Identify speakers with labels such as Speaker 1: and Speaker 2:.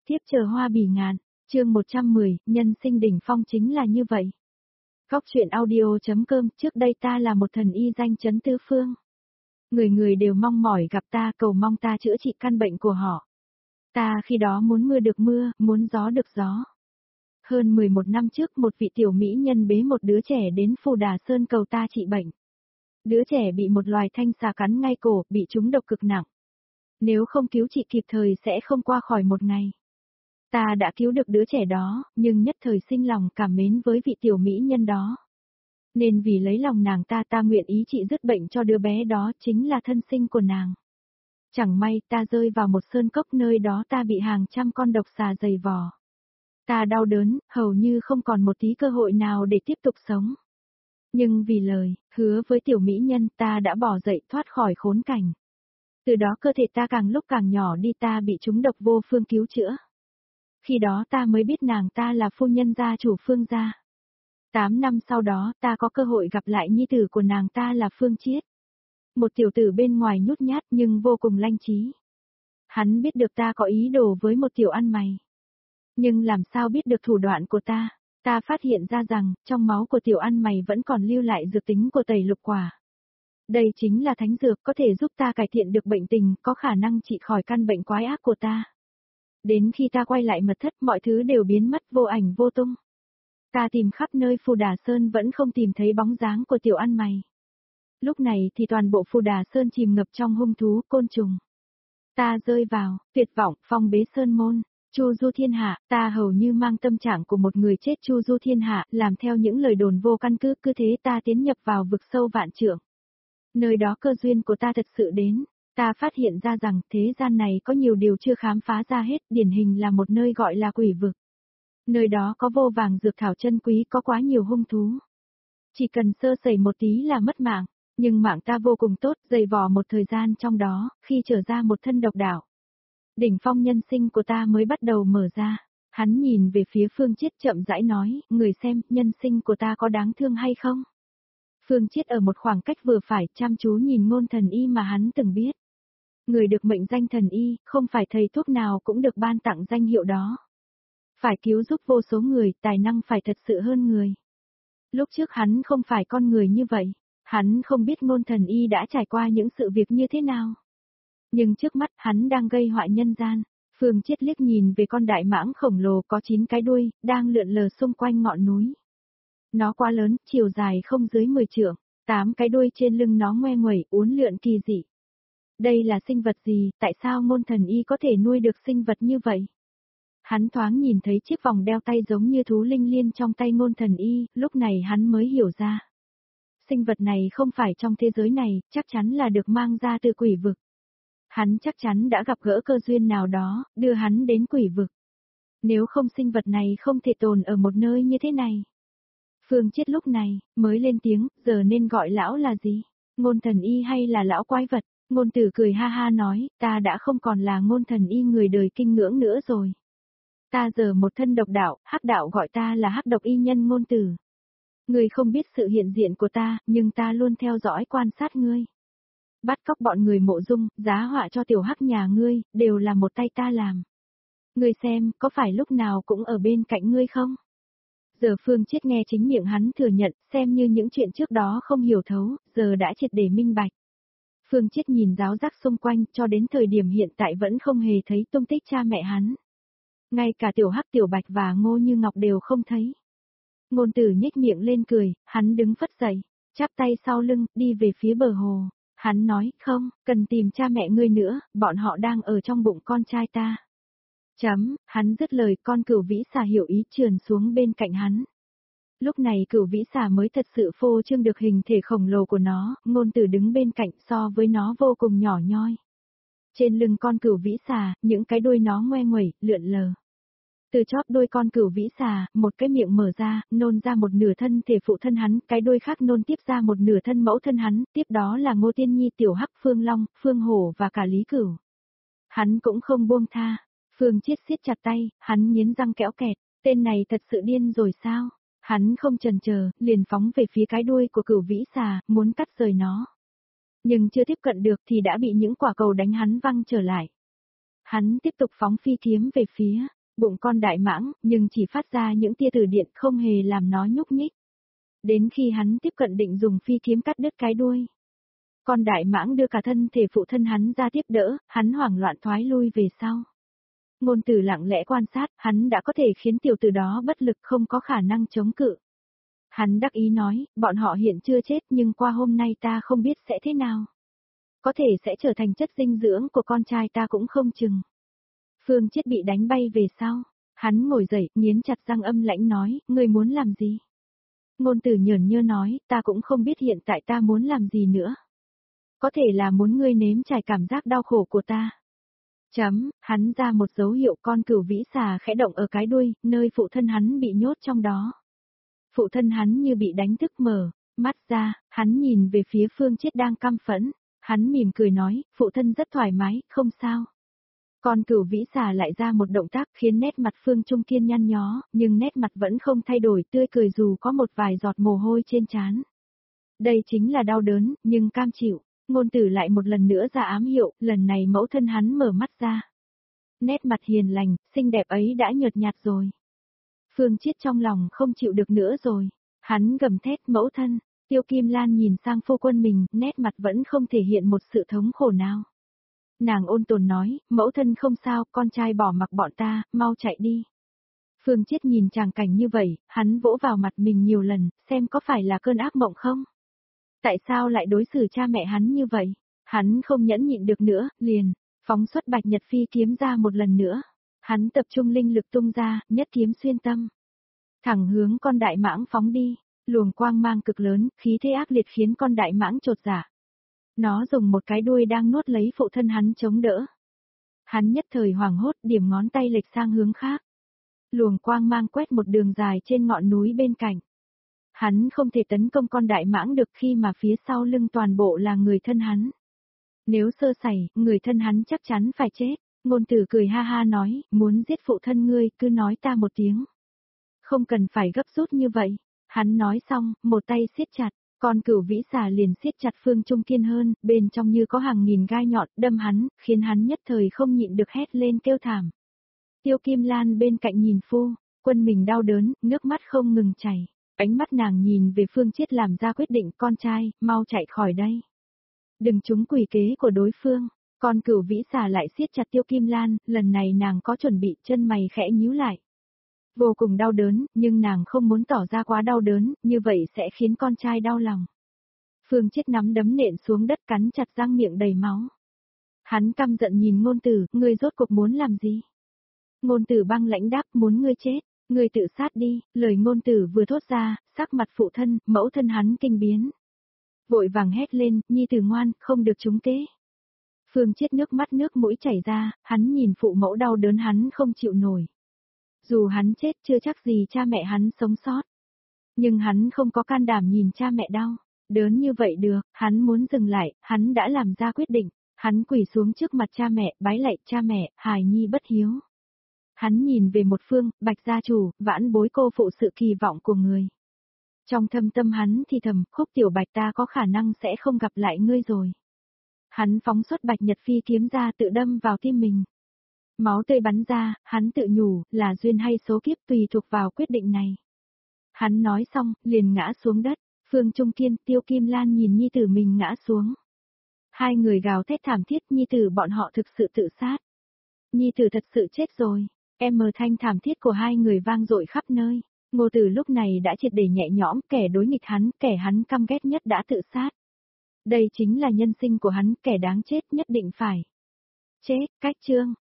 Speaker 1: tiếp chờ hoa bỉ ngạn, chương 110, nhân sinh đỉnh phong chính là như vậy. Góc truyện audio.com, trước đây ta là một thần y danh chấn tứ phương. Người người đều mong mỏi gặp ta, cầu mong ta chữa trị căn bệnh của họ. Ta khi đó muốn mưa được mưa, muốn gió được gió. Hơn 11 năm trước một vị tiểu mỹ nhân bế một đứa trẻ đến Phù Đà Sơn cầu ta trị bệnh. Đứa trẻ bị một loài thanh xà cắn ngay cổ, bị trúng độc cực nặng. Nếu không cứu trị kịp thời sẽ không qua khỏi một ngày. Ta đã cứu được đứa trẻ đó, nhưng nhất thời sinh lòng cảm mến với vị tiểu mỹ nhân đó. Nên vì lấy lòng nàng ta nguyện ý trị dứt bệnh cho đứa bé đó, chính là thân sinh của nàng. Chẳng may ta rơi vào một sơn cốc, nơi đó ta bị hàng trăm con độc xà giày vò. Ta đau đớn, hầu như không còn một tí cơ hội nào để tiếp tục sống. Nhưng vì lời hứa với tiểu mỹ nhân, ta đã bỏ dậy thoát khỏi khốn cảnh. Từ đó cơ thể ta càng lúc càng nhỏ đi, ta bị trúng độc vô phương cứu chữa. Khi đó ta mới biết nàng ta là phu nhân gia chủ Phương gia. 8 năm sau đó ta có cơ hội gặp lại nhi tử của nàng ta là Phương Chiết. Một tiểu tử bên ngoài nhút nhát nhưng vô cùng lanh trí. Hắn biết được ta có ý đồ với một tiểu ăn mày. Nhưng làm sao biết được thủ đoạn của ta? Ta phát hiện ra rằng, trong máu của tiểu ăn mày vẫn còn lưu lại dược tính của tẩy lục quả. Đây chính là thánh dược có thể giúp ta cải thiện được bệnh tình, có khả năng trị khỏi căn bệnh quái ác của ta. Đến khi ta quay lại mật thất, mọi thứ đều biến mất vô ảnh vô tung. Ta tìm khắp nơi Phù Đà Sơn vẫn không tìm thấy bóng dáng của tiểu ăn mày. Lúc này thì toàn bộ Phù Đà Sơn chìm ngập trong hung thú, côn trùng. Ta rơi vào tuyệt vọng, phong bế sơn môn. Chu du thiên hạ, ta hầu như mang tâm trạng của một người chết chu du thiên hạ, làm theo những lời đồn vô căn cứ, cứ thế ta tiến nhập vào vực sâu vạn trượng. Nơi đó cơ duyên của ta thật sự đến, ta phát hiện ra rằng thế gian này có nhiều điều chưa khám phá ra hết, điển hình là một nơi gọi là quỷ vực. Nơi đó có vô vàng dược thảo chân quý, có quá nhiều hung thú. Chỉ cần sơ sẩy một tí là mất mạng, nhưng mạng ta vô cùng tốt, dày vò một thời gian trong đó, khi trở ra một thân độc đạo. Đỉnh phong nhân sinh của ta mới bắt đầu mở ra. Hắn nhìn về phía Phương Chiết chậm rãi nói, người xem, nhân sinh của ta có đáng thương hay không? Phương Chiết ở một khoảng cách vừa phải, chăm chú nhìn Ngôn Thần Y mà hắn từng biết. Người được mệnh danh thần y, không phải thầy thuốc nào cũng được ban tặng danh hiệu đó. Phải cứu giúp vô số người, tài năng phải thật sự hơn người. Lúc trước hắn không phải con người như vậy, hắn không biết Ngôn Thần Y đã trải qua những sự việc như thế nào. Nhưng trước mắt hắn đang gây họa nhân gian. Phương Chiết liếc nhìn về con đại mãng khổng lồ có 9 cái đuôi, đang lượn lờ xung quanh ngọn núi. Nó quá lớn, chiều dài không dưới 10 trượng, 8 cái đuôi trên lưng nó ngoe nguẩy, uốn lượn kỳ dị. Đây là sinh vật gì, tại sao Ngôn Thần Y có thể nuôi được sinh vật như vậy? Hắn thoáng nhìn thấy chiếc vòng đeo tay giống như thú linh liên trong tay Ngôn Thần Y, lúc này hắn mới hiểu ra. Sinh vật này không phải trong thế giới này, chắc chắn là được mang ra từ quỷ vực. Hắn chắc chắn đã gặp gỡ cơ duyên nào đó, đưa hắn đến quỷ vực. Nếu không sinh vật này không thể tồn ở một nơi như thế này. Phương Chiết lúc này, mới lên tiếng, giờ nên gọi lão là gì? Ngôn Thần Y hay là lão quái vật? Ngôn Tử cười ha ha nói, ta đã không còn là Ngôn Thần Y người đời kinh ngưỡng nữa rồi. Ta giờ một thân độc đạo, hắc đạo gọi ta là hắc độc y nhân Ngôn Tử. Ngươi không biết sự hiện diện của ta, nhưng ta luôn theo dõi quan sát ngươi. Bắt cóc bọn người Mộ Dung, giá họa cho tiểu hắc nhà ngươi, đều là một tay ta làm. Ngươi xem, có phải lúc nào cũng ở bên cạnh ngươi không? Giờ Phương Chiết nghe chính miệng hắn thừa nhận, xem như những chuyện trước đó không hiểu thấu, giờ đã triệt để minh bạch. Phương Chiết nhìn giáo giác xung quanh, cho đến thời điểm hiện tại vẫn không hề thấy tung tích cha mẹ hắn. Ngay cả tiểu hắc, tiểu bạch và Ngô Như Ngọc đều không thấy. Ngôn Tử nhếch miệng lên cười, hắn đứng phất dậy, chắp tay sau lưng, đi về phía bờ hồ. Hắn nói, không, cần tìm cha mẹ ngươi nữa, bọn họ đang ở trong bụng con trai ta. Hắn dứt lời, con cửu vĩ xà hiểu ý trườn xuống bên cạnh hắn. Lúc này cửu vĩ xà mới thật sự phô trương được hình thể khổng lồ của nó, Ngôn Tử đứng bên cạnh so với nó vô cùng nhỏ nhoi. Trên lưng con cửu vĩ xà, những cái đuôi nó ngoe nguẩy, lượn lờ. Từ chóp đuôi con cửu vĩ xà, một cái miệng mở ra, nôn ra một nửa thân thể phụ thân hắn, cái đuôi khác nôn tiếp ra một nửa thân mẫu thân hắn, tiếp đó là Ngô Tiên Nhi, Tiểu Hắc, Phương Long, Phương Hổ và cả Lý Cửu. Hắn cũng không buông tha. Phương Chiết siết chặt tay, hắn nghiến răng kẽo kẹt, tên này thật sự điên rồi sao? Hắn không chần chờ, liền phóng về phía cái đuôi của cửu vĩ xà, muốn cắt rời nó. Nhưng chưa tiếp cận được thì đã bị những quả cầu đánh hắn văng trở lại. Hắn tiếp tục phóng phi kiếm về phía bụng con đại mãng, nhưng chỉ phát ra những tia từ điện không hề làm nó nhúc nhích. Đến khi hắn tiếp cận định dùng phi kiếm cắt đứt cái đuôi. Con đại mãng đưa cả thân thể phụ thân hắn ra tiếp đỡ, hắn hoảng loạn thoái lui về sau. Ngôn Tử lặng lẽ quan sát, hắn đã có thể khiến tiểu tử đó bất lực không có khả năng chống cự. Hắn đắc ý nói, bọn họ hiện chưa chết nhưng qua hôm nay ta không biết sẽ thế nào. Có thể sẽ trở thành chất dinh dưỡng của con trai ta cũng không chừng. Phương Chiết bị đánh bay về sau. Hắn ngồi dậy, nghiến chặt răng âm lãnh nói, ngươi muốn làm gì? Ngôn Tử nhởn nhơ nói, ta cũng không biết hiện tại ta muốn làm gì nữa. Có thể là muốn ngươi nếm trải cảm giác đau khổ của ta. Hắn ra một dấu hiệu con cừu vĩ xà khẽ động ở cái đuôi, nơi phụ thân hắn bị nhốt trong đó. Phụ thân hắn như bị đánh thức mở, mắt ra, hắn nhìn về phía Phương Chiết đang căm phẫn. Hắn mỉm cười nói, phụ thân rất thoải mái, không sao. Con cừu vĩ xà lại ra một động tác khiến nét mặt Phương Trung Kiên nhăn nhó, nhưng nét mặt vẫn không thay đổi tươi cười dù có một vài giọt mồ hôi trên trán. Đây chính là đau đớn, nhưng cam chịu. Ngôn Tử lại một lần nữa ra ám hiệu, lần này mẫu thân hắn mở mắt ra. Nét mặt hiền lành, xinh đẹp ấy đã nhợt nhạt rồi. Phương Chiết trong lòng không chịu được nữa rồi. Hắn gầm thét mẫu thân, Tiêu Kim Lan nhìn sang phu quân mình, nét mặt vẫn không thể hiện một sự thống khổ nào. Nàng ôn tồn nói, mẫu thân không sao, con trai bỏ mặc bọn ta, mau chạy đi. Phương Chiết nhìn tràng cảnh như vậy, hắn vỗ vào mặt mình nhiều lần, xem có phải là cơn ác mộng không? Tại sao lại đối xử cha mẹ hắn như vậy? Hắn không nhẫn nhịn được nữa, liền, phóng xuất Bạch Nhật Phi kiếm ra một lần nữa. Hắn tập trung linh lực tung ra, nhất kiếm xuyên tâm. Thẳng hướng con đại mãng phóng đi, luồng quang mang cực lớn, khí thế ác liệt khiến con đại mãng chột dạ. Nó dùng một cái đuôi đang nuốt lấy phụ thân hắn chống đỡ. Hắn nhất thời hoảng hốt điểm ngón tay lệch sang hướng khác. Luồng quang mang quét một đường dài trên ngọn núi bên cạnh. Hắn không thể tấn công con đại mãng được khi mà phía sau lưng toàn bộ là người thân hắn. Nếu sơ sẩy, người thân hắn chắc chắn phải chết. Ngôn Tử cười ha ha nói, muốn giết phụ thân ngươi, cứ nói ta một tiếng. Không cần phải gấp rút như vậy. Hắn nói xong, một tay siết chặt, con cừu vĩ xà liền siết chặt Phương Trung Kiên hơn, bên trong như có hàng nghìn gai nhọn đâm hắn, khiến hắn nhất thời không nhịn được hét lên kêu thảm. Tiêu Kim Lan bên cạnh nhìn phu, quân mình đau đớn, nước mắt không ngừng chảy. Ánh mắt nàng nhìn về Phương Chiết làm ra quyết định, con trai, mau chạy khỏi đây. Đừng trúng quỷ kế của đối phương. Con cừu vĩ xà lại siết chặt Tiêu Kim Lan, lần này nàng có chuẩn bị, chân mày khẽ nhíu lại. Vô cùng đau đớn, nhưng nàng không muốn tỏ ra quá đau đớn, như vậy sẽ khiến con trai đau lòng. Phương Chiết nắm đấm nện xuống đất cắn chặt răng miệng đầy máu. Hắn căm giận nhìn Ngôn Tử, ngươi rốt cuộc muốn làm gì? Ngôn Tử băng lãnh đáp, muốn ngươi chết, ngươi tự sát đi, lời Ngôn Tử vừa thốt ra, sắc mặt phụ thân, mẫu thân hắn kinh biến. Vội vàng hét lên, nhi tử ngoan, không được trúng kế. Phương Chiết nước mắt nước mũi chảy ra, hắn nhìn phụ mẫu đau đớn hắn không chịu nổi. Dù hắn chết chưa chắc gì cha mẹ hắn sống sót. Nhưng hắn không có can đảm nhìn cha mẹ đau đớn như vậy được, hắn muốn dừng lại, hắn đã làm ra quyết định. Hắn quỳ xuống trước mặt cha mẹ, bái lạy cha mẹ, hài nhi bất hiếu. Hắn nhìn về một phương, Bạch gia chủ, vãn bối cô phụ sự kỳ vọng của người. Trong thâm tâm hắn thì thầm, Khúc tiểu Bạch ta có khả năng sẽ không gặp lại ngươi rồi. Hắn phóng xuất Bạch Nhật Phi kiếm ra tự đâm vào tim mình. Máu tươi bắn ra, hắn tự nhủ, là duyên hay số kiếp tùy thuộc vào quyết định này. Hắn nói xong, liền ngã xuống đất, Phương Trung Kiên, Tiêu Kim Lan nhìn nhi tử mình ngã xuống. Hai người gào thét thảm thiết, nhi tử bọn họ thực sự tự sát. Nhi tử thật sự chết rồi, thanh thảm thiết của hai người vang dội khắp nơi. Ngô Tử lúc này đã triệt để nhẹ nhõm, kẻ đối nghịch hắn, kẻ hắn căm ghét nhất đã tự sát. Đây chính là nhân sinh của hắn, kẻ đáng chết nhất định phải chết. Cách chương